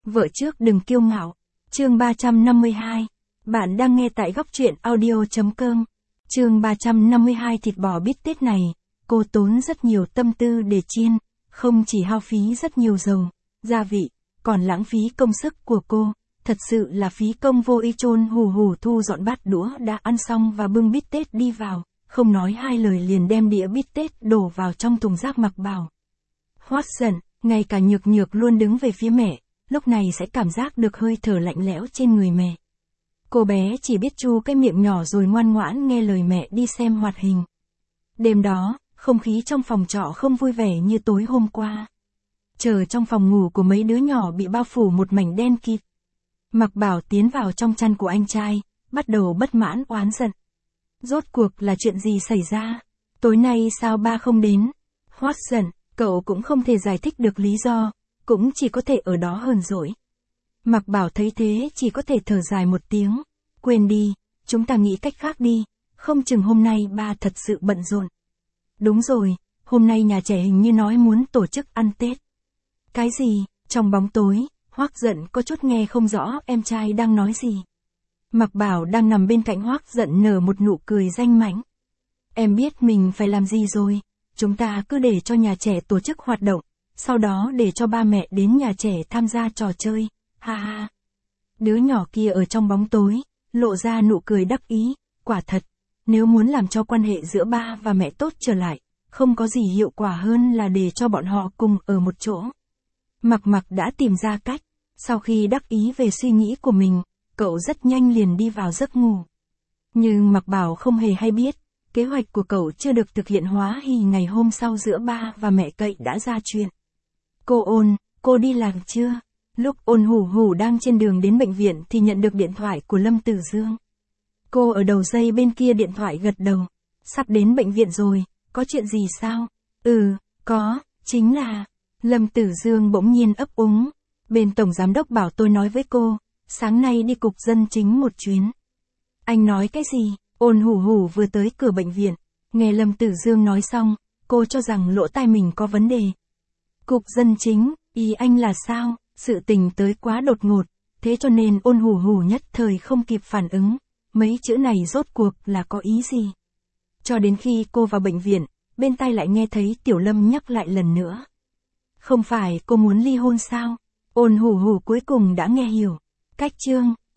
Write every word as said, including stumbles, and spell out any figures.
Vợ trước đừng kiêu ngạo. Chương ba trăm năm mươi hai. Bạn đang nghe tại góc truyện audio chấm com. Chương ba trăm năm mươi hai. Thịt bò bít tết này, cô tốn rất nhiều tâm tư để chiên, không chỉ hao phí rất nhiều dầu, gia vị, còn lãng phí công sức của cô, thật sự là phí công vô ích. Chôn hù hù thu dọn bát đũa đã ăn xong và bưng bít tết đi vào, không nói hai lời liền đem đĩa bít tết đổ vào trong thùng rác. Mặc Bảo hoắt giận, ngay cả Nhược Nhược luôn đứng về phía mẹ, lúc này sẽ cảm giác được hơi thở lạnh lẽo trên người mẹ. Cô bé chỉ biết chu cái miệng nhỏ rồi ngoan ngoãn nghe lời mẹ đi xem hoạt hình. Đêm đó, không khí trong phòng trọ không vui vẻ như tối hôm qua. Chờ trong phòng ngủ của mấy đứa nhỏ bị bao phủ một mảnh đen kịt. Mặc Bảo tiến vào trong chăn của anh trai, bắt đầu bất mãn oán giận. Rốt cuộc là chuyện gì xảy ra? Tối nay sao ba không đến? Hoắt giận, cậu cũng không thể giải thích được lý do, cũng chỉ có thể ở đó hờn dỗi. Mặc Bảo thấy thế chỉ có thể thở dài một tiếng. Quên đi, chúng ta nghĩ cách khác đi, không chừng hôm nay ba thật sự bận rộn. Đúng rồi, hôm nay nhà trẻ hình như nói muốn tổ chức ăn Tết. Cái gì? Trong bóng tối, Hoắc Giận có chút nghe không rõ em trai đang nói gì. Mặc Bảo đang nằm bên cạnh Hoắc Giận nở một nụ cười danh mãnh. Em biết mình phải làm gì rồi, chúng ta cứ để cho nhà trẻ tổ chức hoạt động, sau đó để cho ba mẹ đến nhà trẻ tham gia trò chơi, ha ha. Đứa nhỏ kia ở trong bóng tối, lộ ra nụ cười đắc ý, quả thật, nếu muốn làm cho quan hệ giữa ba và mẹ tốt trở lại, không có gì hiệu quả hơn là để cho bọn họ cùng ở một chỗ. Mặc Mặc đã tìm ra cách, sau khi đắc ý về suy nghĩ của mình, cậu rất nhanh liền đi vào giấc ngủ. Nhưng Mặc Bảo không hề hay biết, kế hoạch của cậu chưa được thực hiện hóa thì ngày hôm sau giữa ba và mẹ cậy đã ra chuyện. Cô Ôn, cô đi làm chưa? Lúc Ôn Hủ Hủ đang trên đường đến bệnh viện thì nhận được điện thoại của Lâm Tử Dương. Cô ở đầu dây bên kia điện thoại gật đầu. Sắp đến bệnh viện rồi, có chuyện gì sao? Ừ, có, chính là... Lâm Tử Dương bỗng nhiên ấp úng. Bên Tổng Giám đốc bảo tôi nói với cô, sáng nay đi cục dân chính một chuyến. Anh nói cái gì? Ôn Hủ Hủ vừa tới cửa bệnh viện, nghe Lâm Tử Dương nói xong, cô cho rằng lỗ tai mình có vấn đề. Cục dân chính, ý anh là sao? Sự tình tới quá đột ngột, thế cho nên Ôn Hủ Hủ nhất thời không kịp phản ứng. Mấy chữ này rốt cuộc là có ý gì? Cho đến khi cô vào bệnh viện, bên tai lại nghe thấy Tiểu Lâm nhắc lại lần nữa. Không phải cô muốn ly hôn sao? Ôn Hủ Hủ cuối cùng đã nghe hiểu. Cách chương